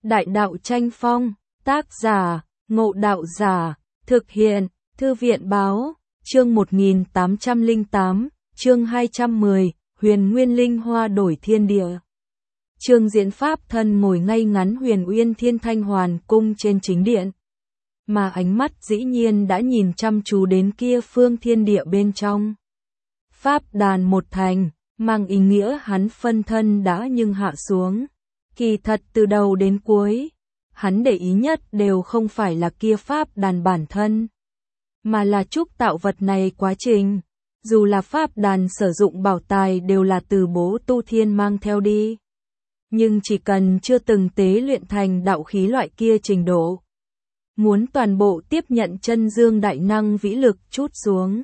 Đại đạo tranh phong, tác giả, Ngộ Đạo Giả, thực hiện, Thư viện báo, chương 1808, chương 210, Huyền Nguyên Linh Hoa đổi thiên địa. Trương Diễn Pháp thân ngồi ngay ngắn Huyền Uyên Thiên Thanh Hoàn cung trên chính điện, mà ánh mắt dĩ nhiên đã nhìn chăm chú đến kia phương thiên địa bên trong. Pháp đàn một thành, mang ý nghĩa hắn phân thân đã nhưng hạ xuống. Kỳ thật từ đầu đến cuối, hắn để ý nhất đều không phải là kia pháp đàn bản thân, mà là trúc tạo vật này quá trình. Dù là pháp đàn sử dụng bảo tài đều là từ bố tu thiên mang theo đi, nhưng chỉ cần chưa từng tế luyện thành đạo khí loại kia trình độ, muốn toàn bộ tiếp nhận chân dương đại năng vĩ lực chút xuống,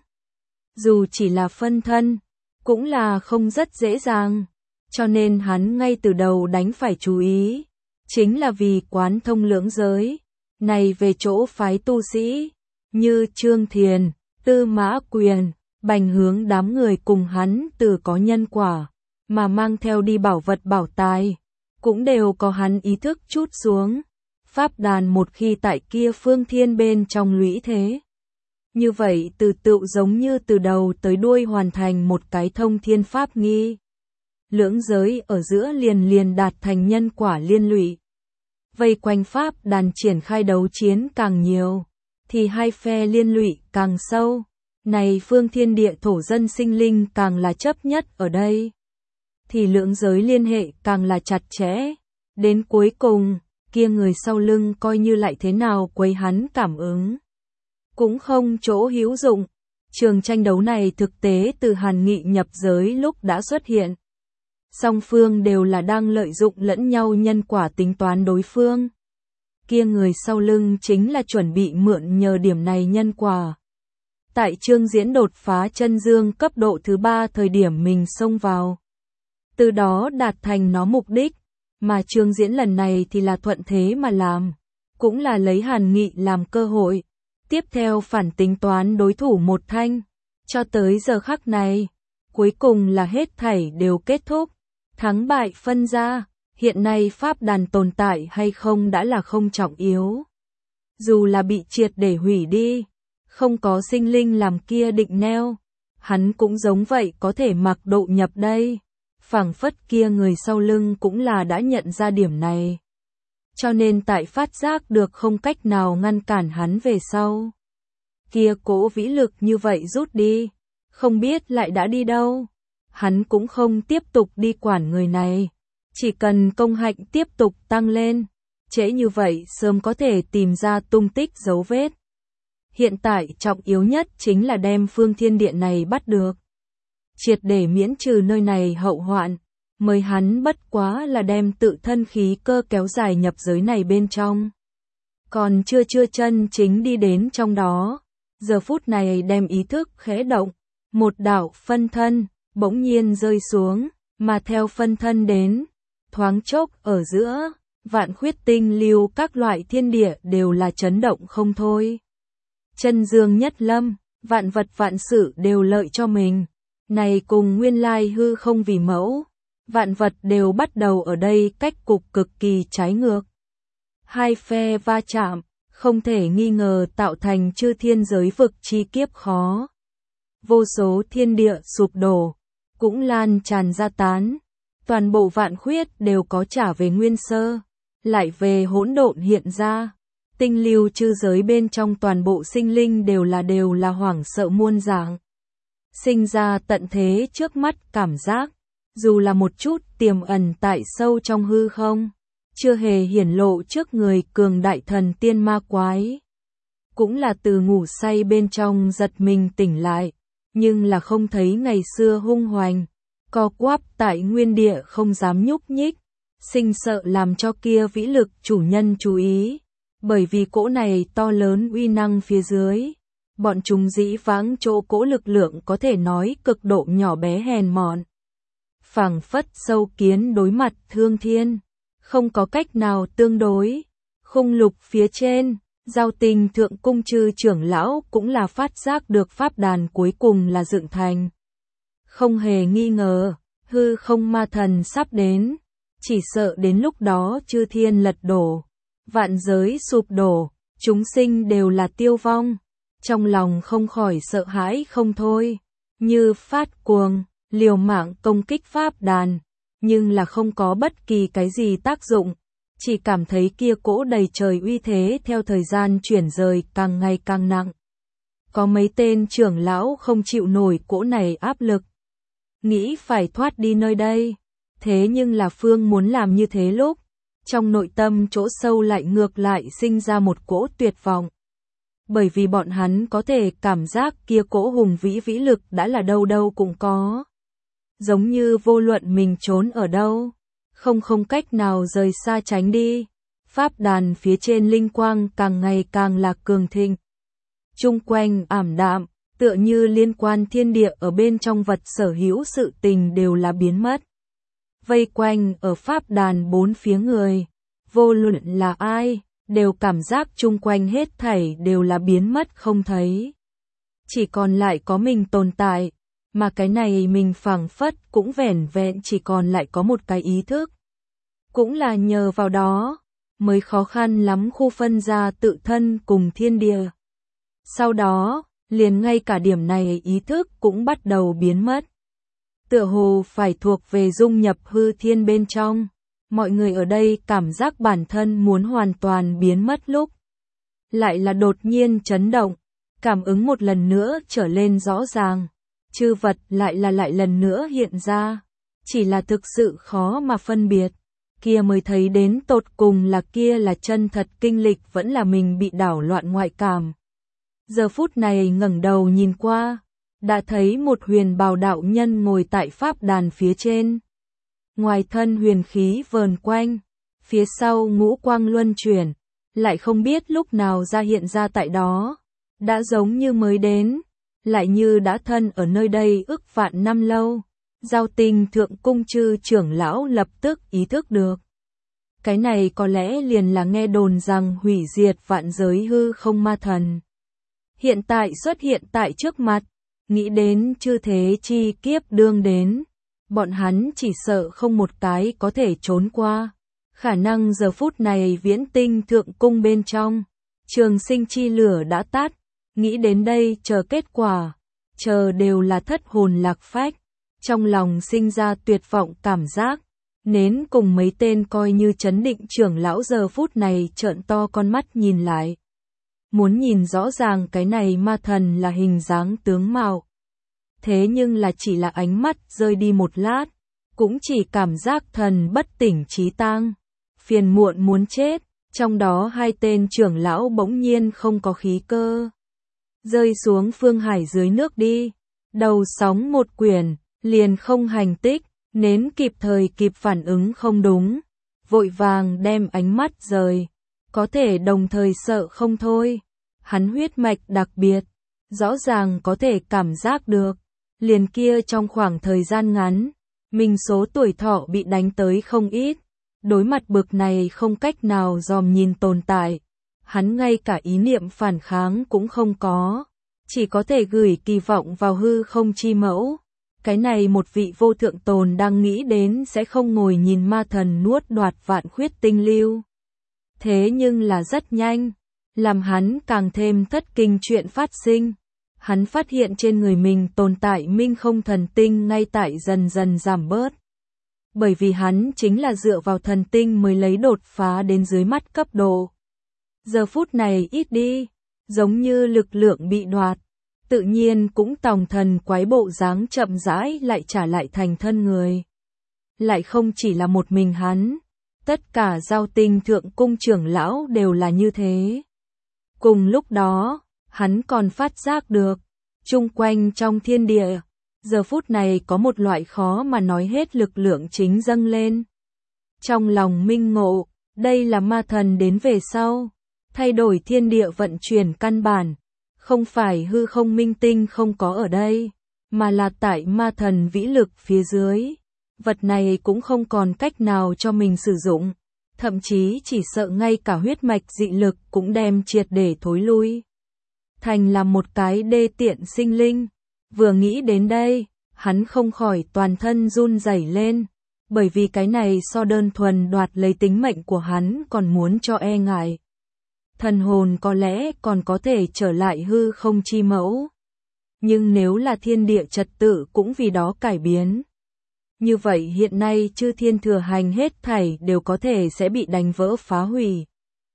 dù chỉ là phân thân, cũng là không rất dễ dàng. Cho nên hắn ngay từ đầu đánh phải chú ý, chính là vì quán thông lưỡng giới, này về chỗ phái tu sĩ, như Trương Thiền, Tư Mã Quyền, Bành Hướng đám người cùng hắn từ có nhân quả, mà mang theo đi bảo vật bảo tài, cũng đều có hắn ý thức chút xuống. Pháp đàn một khi tại kia phương thiên bên trong lũy thế, như vậy từ tựu giống như từ đầu tới đuôi hoàn thành một cái thông thiên pháp nghi. Lưỡng giới ở giữa liền đạt thành nhân quả liên lụy. Vây quanh pháp đàn triển khai đấu chiến càng nhiều, thì hai phe liên lụy càng sâu. Này phương thiên địa thổ dân sinh linh càng là chấp nhất ở đây, thì lưỡng giới liên hệ càng là chặt chẽ. Đến cuối cùng, kia người sau lưng coi như lại thế nào quấy hắn cảm ứng, cũng không chỗ hữu dụng. Trường tranh đấu này thực tế từ Hàn Nghị nhập giới lúc đã xuất hiện. Song phương đều là đang lợi dụng lẫn nhau nhân quả tính toán đối phương. Kia người sau lưng chính là chuẩn bị mượn nhờ điểm này nhân quả. Tại Trương Diễn đột phá chân dương cấp độ thứ 3 thời điểm mình xông vào, từ đó đạt thành nó mục đích, mà Trương Diễn lần này thì là thuận thế mà làm, cũng là lấy Hàn Nghị làm cơ hội, tiếp theo phản tính toán đối thủ một thanh. Cho tới giờ khắc này, cuối cùng là hết thảy đều kết thúc. Thắng bại phân ra, hiện nay pháp đàn tồn tại hay không đã là không trọng yếu. Dù là bị triệt để hủy đi, không có sinh linh làm kia định neo, hắn cũng giống vậy có thể mặc độ nhập đây. Phảng phất kia người sau lưng cũng là đã nhận ra điểm này, cho nên tại phát giác được không cách nào ngăn cản hắn về sau, kia cỗ vĩ lực như vậy rút đi, không biết lại đã đi đâu. Hắn cũng không tiếp tục đi quản người này, chỉ cần công hạnh tiếp tục tăng lên, trễ như vậy sớm có thể tìm ra tung tích dấu vết. Hiện tại trọng yếu nhất chính là đem phương thiên địa này bắt được, triệt để miễn trừ nơi này hậu hoạn, mới hắn bất quá là đem tự thân khí cơ kéo dài nhập giới này bên trong. Còn chưa chân chính đi đến trong đó, giờ phút này đem ý thức khẽ động, một đạo phân thân bỗng nhiên rơi xuống, mà theo phân thân đến, thoáng chốc ở giữa, vạn khuyết tinh lưu các loại thiên địa đều là chấn động không thôi. Chân dương nhất lâm, vạn vật vạn sự đều lợi cho mình, này cùng nguyên lai hư không vì mẫu, vạn vật đều bắt đầu ở đây cách cục cực kỳ trái ngược. Hai phe va chạm, không thể nghi ngờ tạo thành chư thiên giới vực chi kiếp khó. Vô số thiên địa sụp đổ, cũng lan tràn ra tán, toàn bộ vạn khuyết đều có trả về nguyên sơ, lại về hỗn độn hiện ra. Tinh lưu chư giới bên trong toàn bộ sinh linh đều là hoảng sợ muôn dạng, sinh ra tận thế trước mắt cảm giác, dù là một chút tiềm ẩn tại sâu trong hư không, chưa hề hiển lộ trước người cường đại thần tiên ma quái, cũng là từ ngủ say bên trong giật mình tỉnh lại, nhưng là không thấy ngày xưa hung hoành, co quắp tại nguyên địa không dám nhúc nhích, sinh sợ làm cho kia vĩ lực chủ nhân chú ý, bởi vì cỗ này to lớn uy năng phía dưới, bọn chúng dĩ vãng chỗ cỗ lực lượng có thể nói cực độ nhỏ bé hèn mọn. Phảng phất sâu kiến đối mặt thương thiên, không có cách nào tương đối. Khung lục phía trên, Giao Tình thượng cung chư trưởng lão cũng là phát giác được pháp đàn cuối cùng là dựng thành. Không hề nghi ngờ, hư không ma thần sắp đến. chỉ sợ đến lúc đó chư thiên lật đổ, vạn giới sụp đổ, chúng sinh đều là tiêu vong. Trong lòng không khỏi sợ hãi không thôi, như phát cuồng, liều mạng công kích pháp đàn, nhưng là không có bất kỳ cái gì tác dụng, chỉ cảm thấy kia cỗ đầy trời uy thế theo thời gian chuyển rời càng ngày càng nặng. Có mấy tên trưởng lão không chịu nổi cỗ này áp lực, nghĩ phải thoát đi nơi đây, thế nhưng là Phương muốn làm như thế lúc, trong nội tâm chỗ sâu lại ngược lại sinh ra một cỗ tuyệt vọng. Bởi vì bọn hắn có thể cảm giác kia cỗ hùng vĩ vĩ lực đã là đâu đâu cũng có. Giống như vô luận mình trốn ở đâu, không cách nào rời xa tránh đi. Pháp đàn phía trên linh quang càng ngày càng là cường thịnh. Chung quanh ảm đạm, tựa như liên quan thiên địa ở bên trong vật sở hữu sự tình đều là biến mất. Vây quanh ở pháp đàn bốn phía người, vô luận là ai, đều cảm giác chung quanh hết thảy đều là biến mất không thấy. Chỉ còn lại có mình tồn tại, mà cái này mình phảng phất cũng vẻn vẹn chỉ còn lại có một cái ý thức. Cũng là nhờ vào đó, mới khó khăn lắm khu phân ra tự thân cùng thiên địa. Sau đó, liền ngay cả điểm này ý thức cũng bắt đầu biến mất. Tựa hồ phải thuộc về dung nhập hư thiên bên trong. Mọi người ở đây cảm giác bản thân muốn hoàn toàn biến mất lúc. Lại là đột nhiên chấn động, cảm ứng một lần nữa trở lên rõ ràng. Chư vật lại lần nữa hiện ra. Chỉ là thực sự khó mà phân biệt. Kia mới thấy đến tột cùng là kia là chân thật kinh lịch vẫn là mình bị đảo loạn ngoại cảm. Giờ phút này ngẩng đầu nhìn qua, đã thấy một huyền bào đạo nhân ngồi tại pháp đàn phía trên. Ngoài thân huyền khí vờn quanh, phía sau ngũ quang luân chuyển, lại không biết lúc nào ra hiện ra tại đó, đã giống như mới đến, lại như đã thân ở nơi đây ức vạn năm lâu. Giao Tinh thượng cung chư trưởng lão lập tức ý thức được. Cái này có lẽ liền là nghe đồn rằng hủy diệt vạn giới hư không ma thần. Hiện tại xuất hiện tại trước mặt, nghĩ đến chư thế chi kiếp đương đến. Bọn hắn chỉ sợ không một cái có thể trốn qua. Khả năng giờ phút này Viễn Tinh thượng cung bên trong, trường sinh chi lửa đã tắt, nghĩ đến đây chờ kết quả, chờ đều là thất hồn lạc phách, trong lòng sinh ra tuyệt vọng cảm giác. Nến cùng mấy tên coi như chấn định trưởng lão giờ phút này trợn to con mắt nhìn lại. Muốn nhìn rõ ràng cái này ma thần là hình dáng tướng mạo. Thế nhưng là chỉ là ánh mắt rơi đi một lát, cũng chỉ cảm giác thần bất tỉnh trí tang, phiền muộn muốn chết, trong đó hai tên trưởng lão bỗng nhiên không có khí cơ. Rơi xuống phương hải dưới nước đi, đầu sóng một quyển, liền không hành tích, nến kịp thời kịp phản ứng không đúng, vội vàng đem ánh mắt rời, có thể đồng thời sợ không thôi, hắn huyết mạch đặc biệt, rõ ràng có thể cảm giác được. Liền kia trong khoảng thời gian ngắn, mình số tuổi thọ bị đánh tới không ít, đối mặt bực này không cách nào dòm nhìn tồn tại, hắn ngay cả ý niệm phản kháng cũng không có, chỉ có thể gửi kỳ vọng vào hư không chi mẫu. Cái này một vị vô thượng tồn đang nghĩ đến sẽ không ngồi nhìn ma thần nuốt đoạt vạn khuyết tinh lưu. Thế nhưng là rất nhanh, làm hắn càng thêm thất kinh chuyện phát sinh. Hắn phát hiện trên người mình tồn tại minh không thần tinh ngay tại dần dần giảm bớt. Bởi vì hắn chính là dựa vào thần tinh mới lấy đột phá đến dưới mắt cấp độ. Giờ phút này ít đi, giống như lực lượng bị đoạt, tự nhiên cũng tòng thần quái bộ dáng chậm rãi lại trả lại thành thân người. Lại không chỉ là một mình hắn, tất cả Giao Tinh thượng cung trưởng lão đều là như thế. Cùng lúc đó, hắn còn phát giác được, chung quanh trong thiên địa, giờ phút này có một loại khó mà nói hết lực lượng chính dâng lên. Trong lòng minh ngộ, đây là ma thần đến về sau, thay đổi thiên địa vận chuyển căn bản, không phải hư không minh tinh không có ở đây, mà là tại ma thần vĩ lực phía dưới. Vật này cũng không còn cách nào cho mình sử dụng, thậm chí chỉ sợ ngay cả huyết mạch dị lực cũng đem triệt để thối lui. Thành là một cái đê tiện sinh linh. Vừa nghĩ đến đây, hắn không khỏi toàn thân run rẩy lên, bởi vì cái này so đơn thuần đoạt lấy tính mệnh của hắn còn muốn cho e ngại. Thần hồn có lẽ còn có thể trở lại hư không chi mẫu. Nhưng nếu là thiên địa trật tự cũng vì đó cải biến. Như vậy hiện nay chư thiên thừa hành hết thảy đều có thể sẽ bị đánh vỡ phá hủy.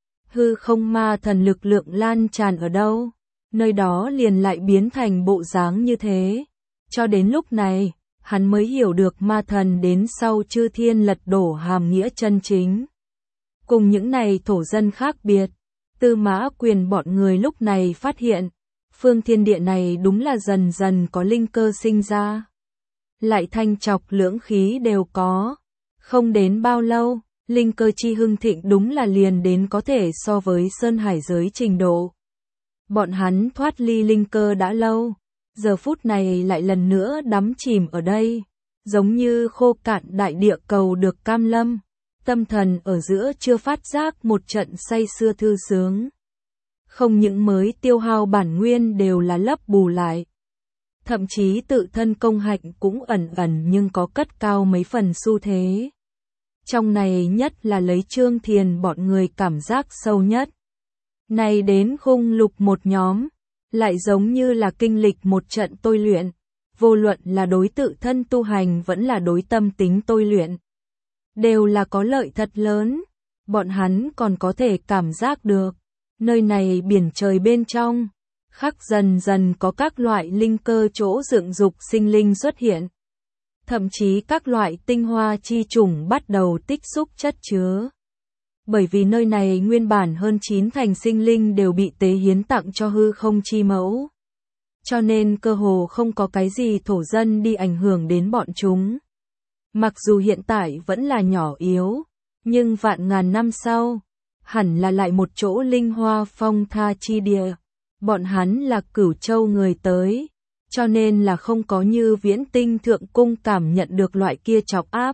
Hư không ma thần lực lượng lan tràn ở đâu, nơi đó liền lại biến thành bộ dáng như thế. Cho đến lúc này, hắn mới hiểu được ma thần đến sau chư thiên lật đổ hàm nghĩa chân chính. Cùng những này thổ dân khác biệt, Tư Mã Quyền bọn người lúc này phát hiện, phương thiên địa này đúng là dần dần có linh cơ sinh ra. Lại thanh trọc lưỡng khí đều có. Không đến bao lâu, linh cơ chi hưng thịnh đúng là liền đến có thể so với sơn hải giới trình độ. Bọn hắn thoát ly linh cơ đã lâu, giờ phút này lại lần nữa đắm chìm ở đây, giống như khô cạn đại địa cầu được cam lâm, tâm thần ở giữa chưa phát giác một trận say sưa thư sướng. Không những mới tiêu hao bản nguyên đều là lấp bù lại. Thậm chí tự thân công hạnh cũng ẩn ẩn nhưng có cất cao mấy phần xu thế. Trong này nhất là lấy Trương Thiền bọn người cảm giác sâu nhất. Này đến khung lục một nhóm, lại giống như là kinh lịch một trận tôi luyện, vô luận là đối tự thân tu hành vẫn là đối tâm tính tôi luyện. Đều là có lợi thật lớn, bọn hắn còn có thể cảm giác được, nơi này biển trời bên trong, khắc dần dần có các loại linh cơ chỗ dựng dục sinh linh xuất hiện. Thậm chí các loại tinh hoa chi trùng bắt đầu tích xúc chất chứa. Bởi vì nơi này nguyên bản hơn 9 thành sinh linh đều bị tế hiến tặng cho hư không chi mẫu. Cho nên cơ hồ không có cái gì thổ dân đi ảnh hưởng đến bọn chúng. Mặc dù hiện tại vẫn là nhỏ yếu, nhưng vạn ngàn năm sau, hẳn là lại một chỗ linh hoa phong tha chi địa. Bọn hắn là Cửu Châu người tới, cho nên là không có như Viễn Tinh Thượng Cung cảm nhận được loại kia chọc áp.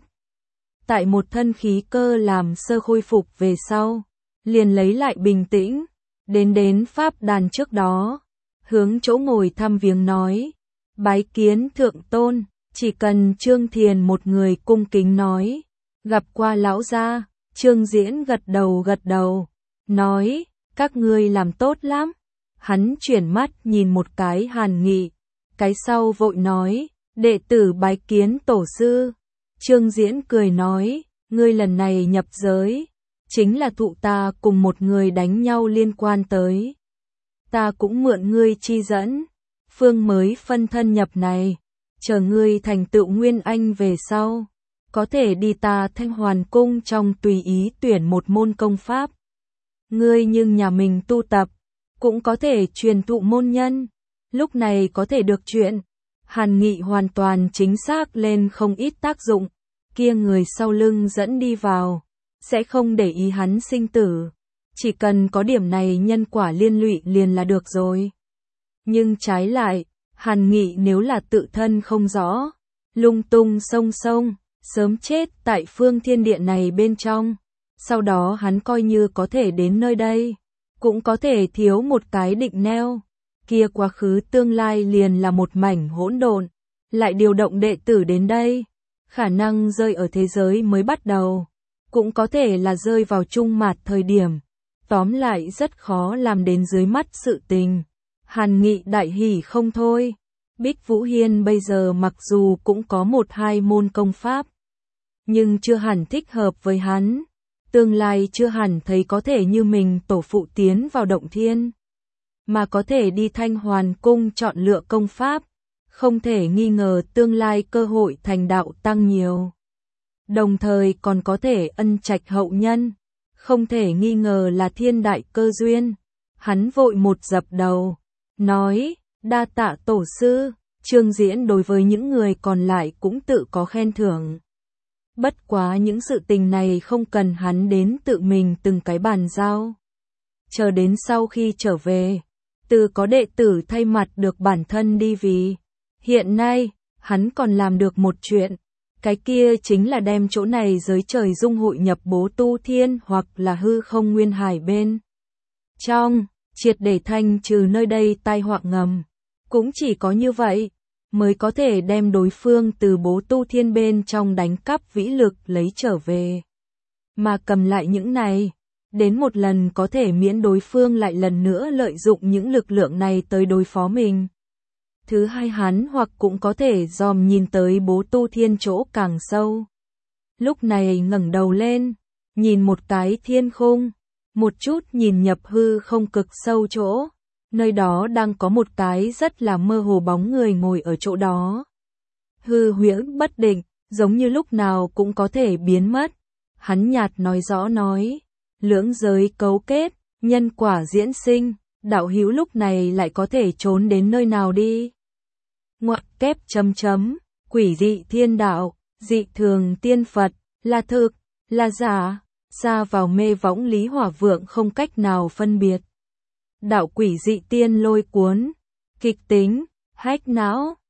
Tại một thân khí cơ làm sơ khôi phục về sau, liền lấy lại bình tĩnh, đến pháp đàn trước đó, hướng chỗ ngồi thăm viếng nói, bái kiến thượng tôn, chỉ cần Trương Thiền một người cung kính nói, gặp qua lão gia. Trương Diễn gật đầu, nói, các ngươi làm tốt lắm. Hắn chuyển mắt nhìn một cái Hàn Nghị, cái sau vội nói, đệ tử bái kiến tổ sư. Trương Diễn cười nói, ngươi lần này nhập giới, chính là thụ ta cùng một người đánh nhau liên quan tới. Ta cũng mượn ngươi chi dẫn, phương mới phân thân nhập này, chờ ngươi thành tựu nguyên anh về sau, có thể đi ta Thanh Hoàn Cung trong tùy ý tuyển một môn công pháp. Ngươi nhưng nhà mình tu tập, cũng có thể truyền thụ môn nhân, lúc này có thể được chuyện. Hàn Nghị hoàn toàn chính xác lên không ít tác dụng, kia người sau lưng dẫn đi vào, sẽ không để ý hắn sinh tử, chỉ cần có điểm này nhân quả liên lụy liền là được rồi. Nhưng trái lại, Hàn Nghị nếu là tự thân không rõ, lung tung xông xông, sớm chết tại phương thiên địa này bên trong, sau đó hắn coi như có thể đến nơi đây, cũng có thể thiếu một cái định neo, kia quá khứ tương lai liền là một mảnh hỗn độn, lại điều động đệ tử đến đây, khả năng rơi ở thế giới mới bắt đầu, cũng có thể là rơi vào trung mạt thời điểm, tóm lại rất khó làm đến dưới mắt sự tình. Hàn Nghị đại hỉ không thôi, Bích Vũ Hiên bây giờ mặc dù cũng có 1-2 môn công pháp, nhưng chưa hẳn thích hợp với hắn. Tương lai chưa hẳn thấy có thể như mình tổ phụ tiến vào động thiên, mà có thể đi Thanh Hoàn Cung chọn lựa công pháp, không thể nghi ngờ tương lai cơ hội thành đạo tăng nhiều. Đồng thời còn có thể ân trạch hậu nhân, không thể nghi ngờ là thiên đại cơ duyên. Hắn vội một dập đầu, nói, đa tạ tổ sư. Trương Diễn đối với những người còn lại cũng tự có khen thưởng. Bất quá những sự tình này không cần hắn đến tự mình từng cái bàn giao. Chờ đến sau khi trở về, từ có đệ tử thay mặt được bản thân đi vì. Hiện nay, hắn còn làm được một chuyện, cái kia chính là đem chỗ này giới trời dung hội nhập bố tu thiên hoặc là hư không nguyên hải bên trong, triệt để thanh trừ nơi đây tai họa ngầm. Cũng chỉ có như vậy, mới có thể đem đối phương từ bố tu thiên bên trong đánh cắp vĩ lực lấy trở về. Mà cầm lại những này, đến một lần có thể miễn đối phương lại lần nữa lợi dụng những lực lượng này tới đối phó mình. Thứ hai hắn hoặc cũng có thể dòm nhìn tới bố tu thiên chỗ càng sâu. Lúc này ngẩng đầu lên, nhìn một cái thiên khung, một chút nhìn nhập hư không cực sâu chỗ, nơi đó đang có một cái rất là mơ hồ bóng người ngồi ở chỗ đó. Hư huyễn bất định, giống như lúc nào cũng có thể biến mất. Hắn nhạt nói rõ nói, lưỡng giới cấu kết, nhân quả diễn sinh, đạo hữu lúc này lại có thể trốn đến nơi nào đi. Ngoặc kép chấm chấm, quỷ dị thiên đạo, dị thường tiên Phật, là thực, là giả, xa vào mê võng Lý Hỏa Vượng không cách nào phân biệt. Đạo quỷ dị tiên lôi cuốn, kịch tính, hách não,